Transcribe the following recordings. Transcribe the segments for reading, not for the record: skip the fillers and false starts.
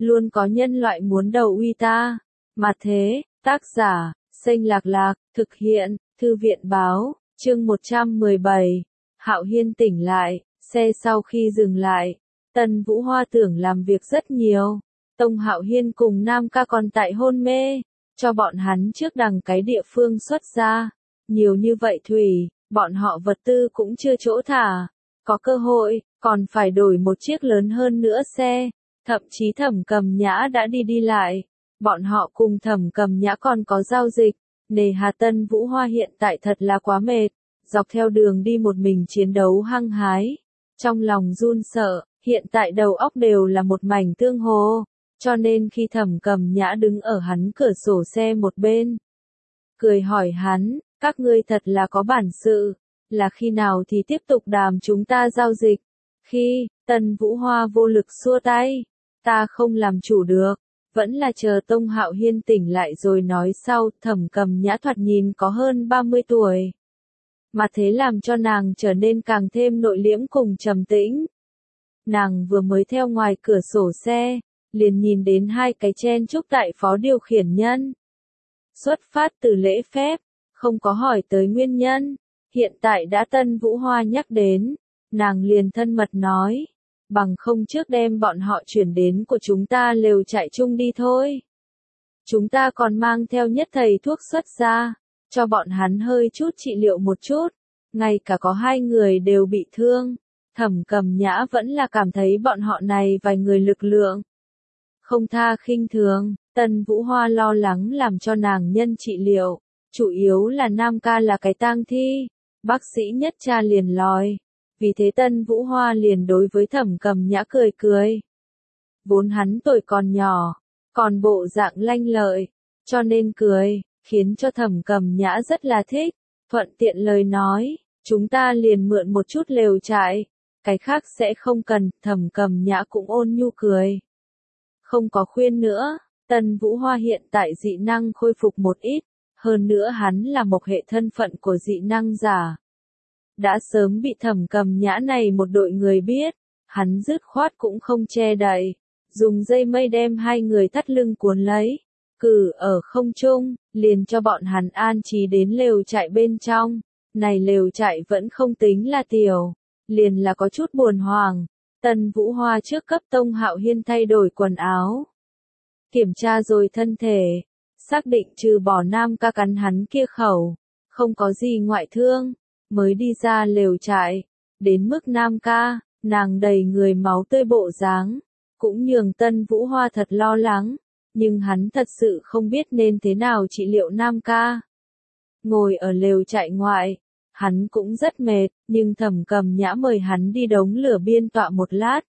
luôn có nhân loại muốn đầu uy ta. Mà thế, tác giả, Xanh Lạc Lạc, thực hiện, Thư viện báo, chương 117. Hạo Hiên tỉnh lại, xe sau khi dừng lại, Tân Vũ Hoa tưởng làm việc rất nhiều. Tông Hạo Hiên cùng Nam Ca còn tại hôn mê, cho bọn hắn trước đằng cái địa phương xuất ra. Nhiều như vậy thủy, bọn họ vật tư cũng chưa chỗ thả. Có cơ hội, còn phải đổi một chiếc lớn hơn nữa xe. Thậm chí Thẩm Cầm Nhã đã đi lại. Bọn họ cùng Thẩm Cầm Nhã còn có giao dịch. Nề hà Tân Vũ Hoa hiện tại thật là quá mệt. Dọc theo đường đi một mình chiến đấu hăng hái. Trong lòng run sợ, hiện tại đầu óc đều là một mảnh tương hồ. Cho nên khi Thẩm Cầm Nhã đứng ở hắn cửa sổ xe một bên, cười hỏi hắn, các ngươi thật là có bản sự, là khi nào thì tiếp tục đàm chúng ta giao dịch. Khi, Tân Vũ Hoa vô lực xua tay, ta không làm chủ được, vẫn là chờ Tông Hạo Hiên tỉnh lại rồi nói sau. Thẩm Cầm Nhã thoạt nhìn có hơn 30 tuổi. Mà thế làm cho nàng trở nên càng thêm nội liễm cùng trầm tĩnh. Nàng vừa mới theo ngoài cửa sổ xe, liền nhìn đến hai cái chen chúc tại phó điều khiển nhân. Xuất phát từ lễ phép, không có hỏi tới nguyên nhân. Hiện tại đã Tân Vũ Hoa nhắc đến, nàng liền thân mật nói, bằng không trước đem bọn họ chuyển đến của chúng ta lều trại chung đi thôi. Chúng ta còn mang theo nhất thầy thuốc xuất ra, cho bọn hắn hơi chút trị liệu một chút. Ngay cả có hai người đều bị thương. Thẩm Cầm Nhã vẫn là cảm thấy bọn họ này vài người lực lượng không tha khinh thường. Tân Vũ Hoa lo lắng làm cho nàng nhân trị liệu, chủ yếu là Nam Ca là cái tang thi, bác sĩ nhất cha liền lòi. Vì thế Tân Vũ Hoa liền đối với Thẩm Cầm Nhã cười cười. Vốn hắn tuổi còn nhỏ, còn bộ dạng lanh lợi, cho nên cười, khiến cho Thẩm Cầm Nhã rất là thích. Thuận tiện lời nói, chúng ta liền mượn một chút lều trại, cái khác sẽ không cần. Thẩm Cầm Nhã cũng ôn nhu cười. Không có khuyên nữa, Tân Vũ Hoa hiện tại dị năng khôi phục một ít, hơn nữa hắn là một hệ thân phận của dị năng giả. Đã sớm bị Thẩm Cầm Nhã này một đội người biết, hắn dứt khoát cũng không che đậy, dùng dây mây đem hai người thắt lưng cuốn lấy, cử ở không trung, liền cho bọn hắn an trí đến lều trại bên trong. Này lều trại vẫn không tính là tiểu, liền là có chút buồn hoàng. Tân Vũ Hoa trước cấp Tông Hạo Hiên thay đổi quần áo, kiểm tra rồi thân thể, xác định trừ bỏ Nam Ca cắn hắn kia khẩu, không có gì ngoại thương, mới đi ra lều trại. Đến mức Nam Ca, nàng đầy người máu tươi bộ dáng, cũng nhường Tân Vũ Hoa thật lo lắng, nhưng hắn thật sự không biết nên thế nào trị liệu Nam Ca. Ngồi ở lều trại ngoại, hắn cũng rất mệt, nhưng Thẩm Cầm Nhã mời hắn đi đống lửa biên tọa một lát.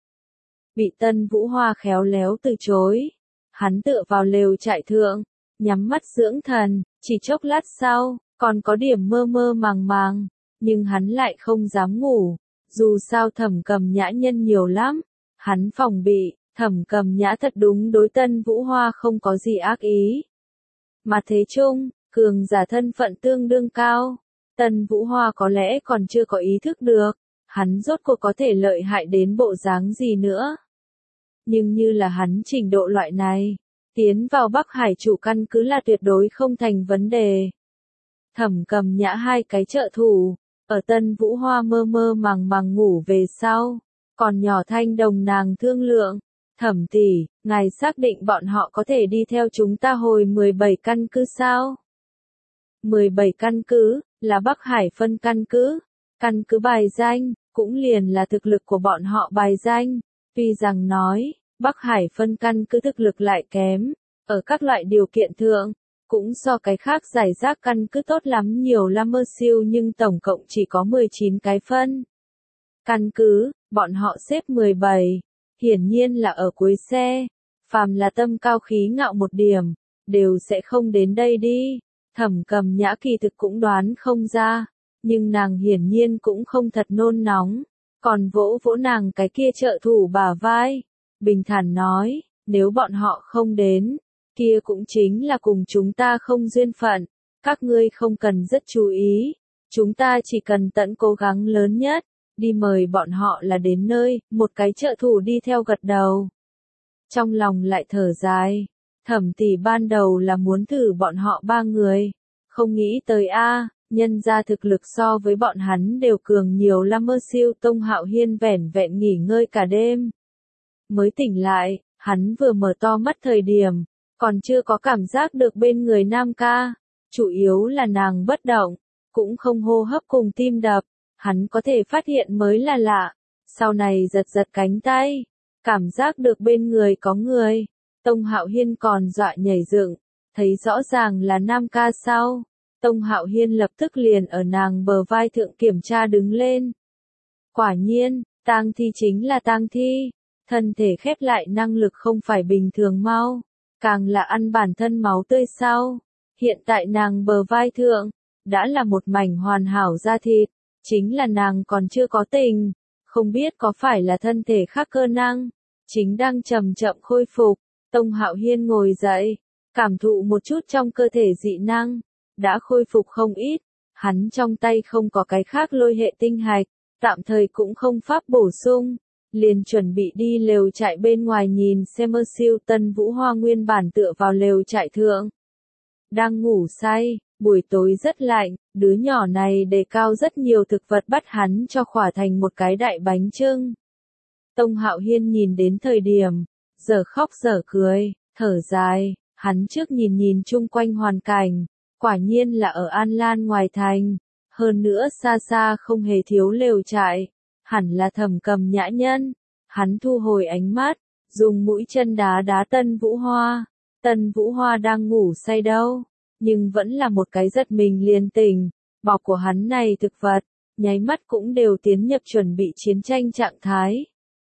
Bị Tân Vũ Hoa khéo léo từ chối. Hắn tựa vào lều trại thượng, nhắm mắt dưỡng thần, chỉ chốc lát sau, còn có điểm mơ mơ màng màng, nhưng hắn lại không dám ngủ. Dù sao Thẩm Cầm Nhã nhân nhiều lắm, hắn phòng bị, Thẩm Cầm Nhã thật đúng đối Tân Vũ Hoa không có gì ác ý. Mà thế chung, cường giả thân phận tương đương cao. Tân Vũ Hoa có lẽ còn chưa có ý thức được, hắn rốt cuộc có thể lợi hại đến bộ dáng gì nữa. Nhưng như là hắn trình độ loại này, tiến vào Bắc Hải chủ căn cứ là tuyệt đối không thành vấn đề. Thẩm Cầm Nhã hai cái trợ thủ, ở Tân Vũ Hoa mơ mơ màng màng ngủ về sau, còn nhỏ thanh đồng nàng thương lượng, Thẩm tỷ, ngài xác định bọn họ có thể đi theo chúng ta hồi 17 căn cứ sao? 17 căn cứ, là Bắc Hải phân căn cứ bài danh, cũng liền là thực lực của bọn họ bài danh. Tuy rằng nói, Bắc Hải phân căn cứ thực lực lại kém, ở các loại điều kiện thượng, cũng so cái khác giải rác căn cứ tốt lắm nhiều là mơ siêu, nhưng tổng cộng chỉ có 19 cái phân căn cứ, bọn họ xếp 17, hiển nhiên là ở cuối xe. Phàm là tâm cao khí ngạo một điểm, đều sẽ không đến đây đi. Thẩm Cầm Nhã kỳ thực cũng đoán không ra, nhưng nàng hiển nhiên cũng không thật nôn nóng, còn vỗ vỗ nàng cái kia trợ thủ bả vai, bình thản nói, nếu bọn họ không đến, kia cũng chính là cùng chúng ta không duyên phận, các ngươi không cần rất chú ý, chúng ta chỉ cần tận cố gắng lớn nhất, đi mời bọn họ là đến nơi. Một cái trợ thủ đi theo gật đầu. trong lòng lại thở dài. Thẩm tỷ ban đầu là muốn thử bọn họ ba người, không nghĩ tới nhân ra thực lực so với bọn hắn đều cường nhiều lắm. Mơ Siêu Tông Hạo Hiên vẻn vẹn nghỉ ngơi cả đêm mới tỉnh lại, hắn vừa mở to mắt thời điểm, còn chưa có cảm giác được bên người Nam ca, chủ yếu là nàng bất động, cũng không hô hấp cùng tim đập, hắn có thể phát hiện mới là lạ. Sau này giật giật cánh tay, cảm giác được bên người có người, Tông Hạo Hiên còn dọa nhảy dựng, thấy rõ ràng là Nam ca sau. Tông Hạo Hiên lập tức liền ở nàng bờ vai thượng kiểm tra đứng lên. Quả nhiên, tang thi chính là tang thi, thân thể khép lại năng lực không phải bình thường mau, càng là ăn bản thân máu tươi sau. Hiện tại nàng bờ vai thượng, đã là một mảnh hoàn hảo da thịt, chính là nàng còn chưa có tình, không biết có phải là thân thể khác cơ năng, chính đang chậm chậm khôi phục. Tông Hạo Hiên ngồi dậy, cảm thụ một chút trong cơ thể dị năng, đã khôi phục không ít, hắn trong tay không có cái khác lôi hệ tinh hạch, tạm thời cũng không pháp bổ sung, liền chuẩn bị đi lều trại bên ngoài nhìn xem. Mơ Siêu Tân Vũ Hoa nguyên bản tựa vào lều trại thượng, đang ngủ say, buổi tối rất lạnh, đứa nhỏ này đề cao rất nhiều thực vật bắt hắn cho khỏa thành một cái đại bánh chưng. Tông Hạo Hiên nhìn đến thời điểm, giờ khóc giờ cười, thở dài, hắn trước nhìn nhìn chung quanh hoàn cảnh, quả nhiên là ở An Lan ngoài thành, hơn nữa xa xa không hề thiếu lều trại, hẳn là Thẩm Cầm Nhã nhân. Hắn thu hồi ánh mắt, dùng mũi chân đá đá Tân Vũ Hoa. Tân Vũ Hoa đang ngủ say đâu, nhưng vẫn là một cái giật mình liền tỉnh, bọc của hắn này thực vật, nháy mắt cũng đều tiến nhập chuẩn bị chiến tranh trạng thái.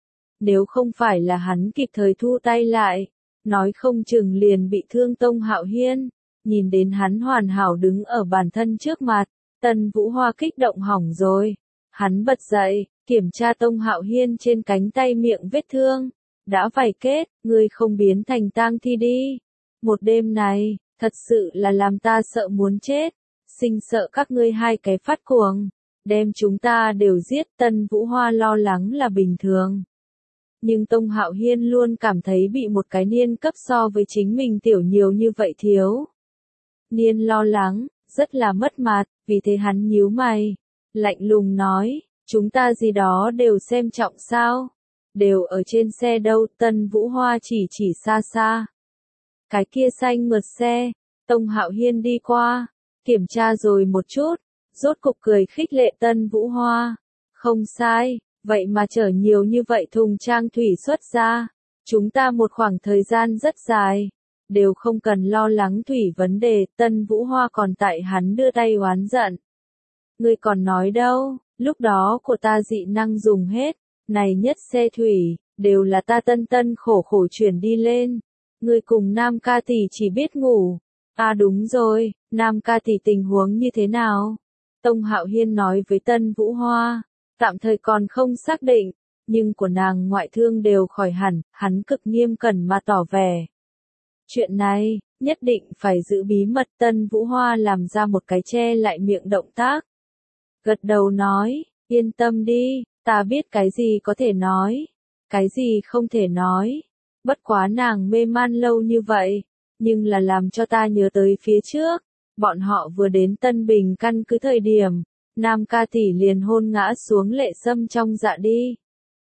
Nếu không phải là hắn kịp thời thu tay lại, nói không chừng liền bị thương. Tông Hạo Hiên, nhìn đến hắn hoàn hảo đứng ở bản thân trước mặt, Tân Vũ Hoa kích động hỏng rồi. Hắn bật dậy, kiểm tra Tông Hạo Hiên trên cánh tay miệng vết thương, đã vảy kết, ngươi không biến thành tang thi đi. Một đêm này, thật sự là làm ta sợ muốn chết, sinh sợ các ngươi hai cái phát cuồng, đem chúng ta đều giết. Tân Vũ Hoa lo lắng là bình thường. Nhưng Tông Hạo Hiên luôn cảm thấy bị một cái niên cấp so với chính mình tiểu nhiều như vậy thiếu niên lo lắng, rất là mất mặt, vì thế hắn nhíu mày, lạnh lùng nói, chúng ta gì đó đều xem trọng sao, đều ở trên xe đâu. Tân Vũ Hoa chỉ xa xa, cái kia xanh mượt xe. Tông Hạo Hiên đi qua, kiểm tra rồi một chút, rốt cục cười khích lệ Tân Vũ Hoa, không sai, vậy mà chở nhiều như vậy thùng trang thủy xuất ra, chúng ta một khoảng thời gian rất dài, đều không cần lo lắng thủy vấn đề. Tân Vũ Hoa còn tại hắn đưa tay oán giận. Ngươi còn nói đâu, lúc đó của ta dị năng dùng hết, này nhất xe thủy, đều là ta tân khổ khổ chuyển đi lên. Ngươi cùng Nam ca tỷ chỉ biết ngủ. Đúng rồi, Nam ca tỷ tình huống như thế nào? Tông Hạo Hiên nói với Tân Vũ Hoa, tạm thời còn không xác định, nhưng của nàng ngoại thương đều khỏi hẳn. Hắn cực nghiêm cẩn mà tỏ vẻ, chuyện này, nhất định phải giữ bí mật. Tân Vũ Hoa làm ra một cái che lại miệng động tác, gật đầu nói, yên tâm đi, ta biết cái gì có thể nói, cái gì không thể nói. Bất quá nàng mê man lâu như vậy, nhưng là làm cho ta nhớ tới phía trước, bọn họ vừa đến Tân Bình căn cứ thời điểm, Nam ca tỷ liền hôn ngã xuống Lệ Sâm trong dạ đi.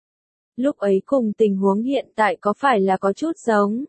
Lúc ấy cùng tình huống hiện tại có phải là có chút giống?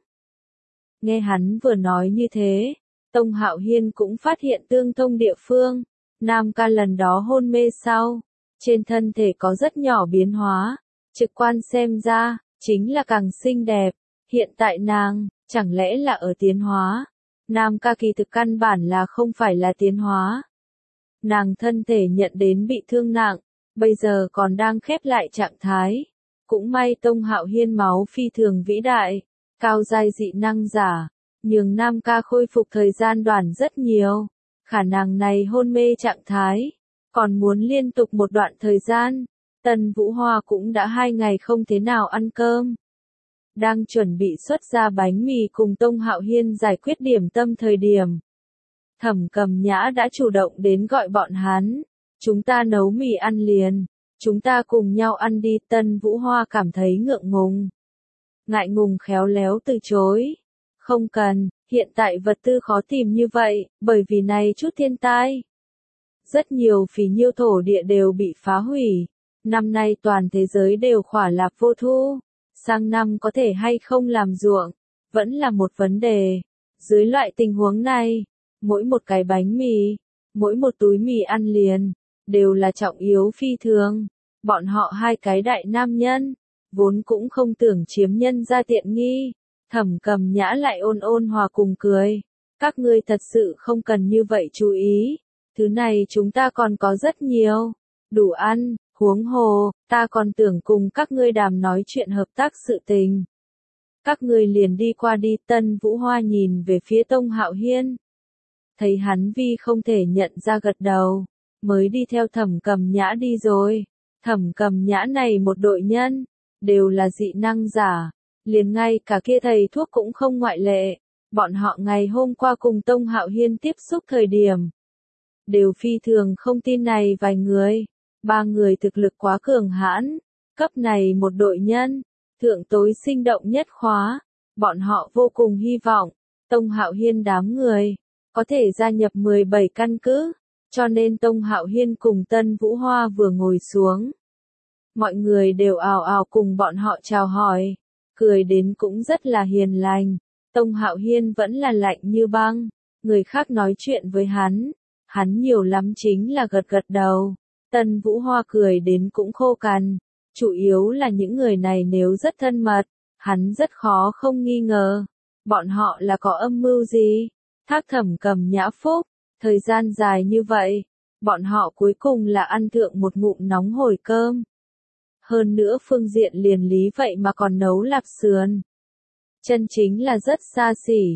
Nghe hắn vừa nói như thế, Tông Hạo Hiên cũng phát hiện tương thông địa phương. Nam ca lần đó hôn mê sau, trên thân thể có rất nhỏ biến hóa, trực quan xem ra, chính là càng xinh đẹp. Hiện tại nàng, chẳng lẽ là ở tiến hóa? Nam ca kỳ thực căn bản là không phải là tiến hóa. Nàng thân thể nhận đến bị thương nặng, bây giờ còn đang khép lại trạng thái. Cũng may Tông Hạo Hiên máu phi thường vĩ đại, cao giai dị năng giả, nhường Nam ca khôi phục thời gian đoạn rất nhiều. Khả năng này hôn mê trạng thái, còn muốn liên tục một đoạn thời gian. Tân Vũ Hoa cũng đã 2 ngày không thế nào ăn cơm. Đang chuẩn bị xuất ra bánh mì cùng Tông Hạo Hiên giải quyết điểm tâm thời điểm. Thẩm Cầm Nhã đã chủ động đến gọi bọn hắn. Chúng ta nấu mì ăn liền. Chúng ta cùng nhau ăn đi. Tân Vũ Hoa cảm thấy ngượng ngùng. ngại ngùng khéo léo từ chối. Không cần, hiện tại vật tư khó tìm như vậy, bởi vì này chút thiên tai. Rất nhiều phì nhiêu thổ địa đều bị phá hủy. Năm nay toàn thế giới đều khỏa lạp vô thu. Sang năm có thể hay không làm ruộng, vẫn là một vấn đề. Dưới loại tình huống này, mỗi một cái bánh mì, mỗi một túi mì ăn liền, đều là trọng yếu phi thường. Bọn họ hai cái đại nam nhân, vốn cũng không tưởng chiếm nhân ra tiện nghi. Thẩm Cầm Nhã lại ôn ôn hòa cùng cười. Các ngươi thật sự không cần như vậy chú ý. Thứ này chúng ta còn có rất nhiều. Đủ ăn, huống hồ, ta còn tưởng cùng các ngươi đàm nói chuyện hợp tác sự tình. Các ngươi liền đi qua đi. Tân Vũ Hoa nhìn về phía Tông Hạo Hiên. Thấy hắn vi không thể nhận ra gật đầu, mới đi theo Thẩm Cầm Nhã đi rồi. Thẩm Cầm Nhã này một đội nhân, đều là dị năng giả, liền ngay cả kia thầy thuốc cũng không ngoại lệ. Bọn họ ngày hôm qua cùng Tông Hạo Hiên tiếp xúc thời điểm, đều phi thường không tin này vài người. Ba người thực lực quá cường hãn, cấp này một đội nhân, thượng tối sinh động nhất khóa. Bọn họ vô cùng hy vọng, Tông Hạo Hiên đám người, có thể gia nhập 17 căn cứ, cho nên Tông Hạo Hiên cùng Tân Vũ Hoa vừa ngồi xuống. Mọi người đều ào ào cùng bọn họ chào hỏi, cười đến cũng rất là hiền lành. Tông Hạo Hiên vẫn là lạnh như băng, người khác nói chuyện với hắn nhiều lắm chính là gật gật đầu. Tân Vũ Hoa cười đến cũng khô cằn, chủ yếu là những người này nếu rất thân mật, hắn rất khó không nghi ngờ. Bọn họ là có âm mưu gì? Thác Thẩm Cầm Nhã phúc, thời gian dài như vậy, bọn họ cuối cùng là ăn thượng một ngụm nóng hổi cơm. Hơn nữa phương diện liền lý vậy mà còn nấu lạp sườn. Chân chính là rất xa xỉ.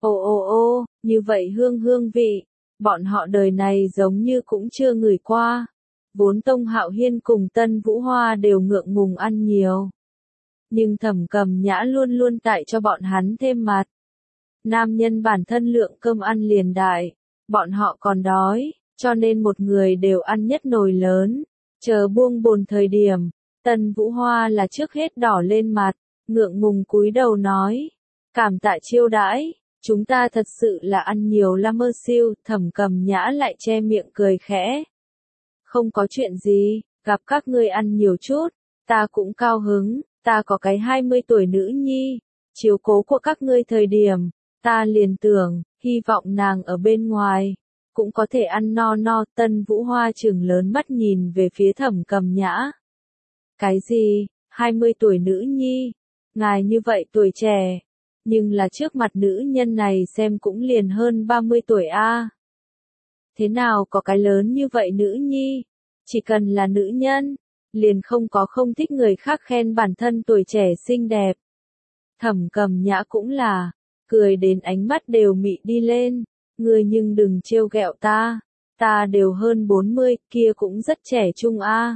Ô, như vậy hương vị, bọn họ đời này giống như cũng chưa ngửi qua. Vốn Tông Hạo Hiên cùng Tân Vũ Hoa đều ngượng ngùng ăn nhiều. Nhưng Thẩm Cầm Nhã luôn luôn tại cho bọn hắn thêm mặt. Nam nhân bản thân lượng cơm ăn liền đại, bọn họ còn đói, cho nên một người đều ăn nhất nồi lớn. Chờ buông bồn thời điểm, Tân Vũ Hoa là trước hết đỏ lên mặt, ngượng ngùng cúi đầu nói. Cảm tạ chiêu đãi, chúng ta thật sự là ăn nhiều lắm mơ siêu. Thẩm Cầm Nhã lại che miệng cười khẽ. Không có chuyện gì, gặp các ngươi ăn nhiều chút, ta cũng cao hứng, ta có cái 20 tuổi nữ nhi, chiếu cố của các ngươi thời điểm, ta liền tưởng, hy vọng nàng ở bên ngoài, cũng có thể ăn no no. Tân Vũ Hoa trừng lớn mắt nhìn về phía Thẩm Cầm Nhã. Cái gì, 20 tuổi nữ nhi, ngài như vậy tuổi trẻ, nhưng là trước mặt nữ nhân này xem cũng liền hơn 30 tuổi a. Thế nào có cái lớn như vậy nữ nhi, chỉ cần là nữ nhân, liền không có không thích người khác khen bản thân tuổi trẻ xinh đẹp. Thẩm Cầm Nhã cũng là, cười đến ánh mắt đều mị đi lên, ngươi nhưng đừng trêu ghẹo ta đều hơn 40, kia cũng rất trẻ trung a.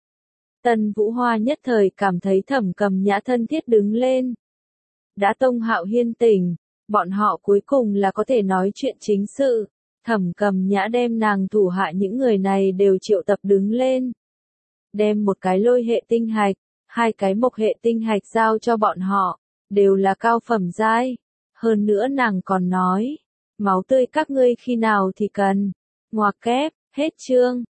Tân Vũ Hoa nhất thời cảm thấy Thẩm Cầm Nhã thân thiết đứng lên. Đã Tông Hạo Hiên tỉnh, bọn họ cuối cùng là có thể nói chuyện chính sự. Thẩm Cầm Nhã đem nàng thủ hạ những người này đều triệu tập đứng lên. Đem một cái lôi hệ tinh hạch, hai cái mộc hệ tinh hạch giao cho bọn họ, đều là cao phẩm giai. Hơn nữa nàng còn nói, máu tươi các ngươi khi nào thì cần. Ngoặc kép, hết chương.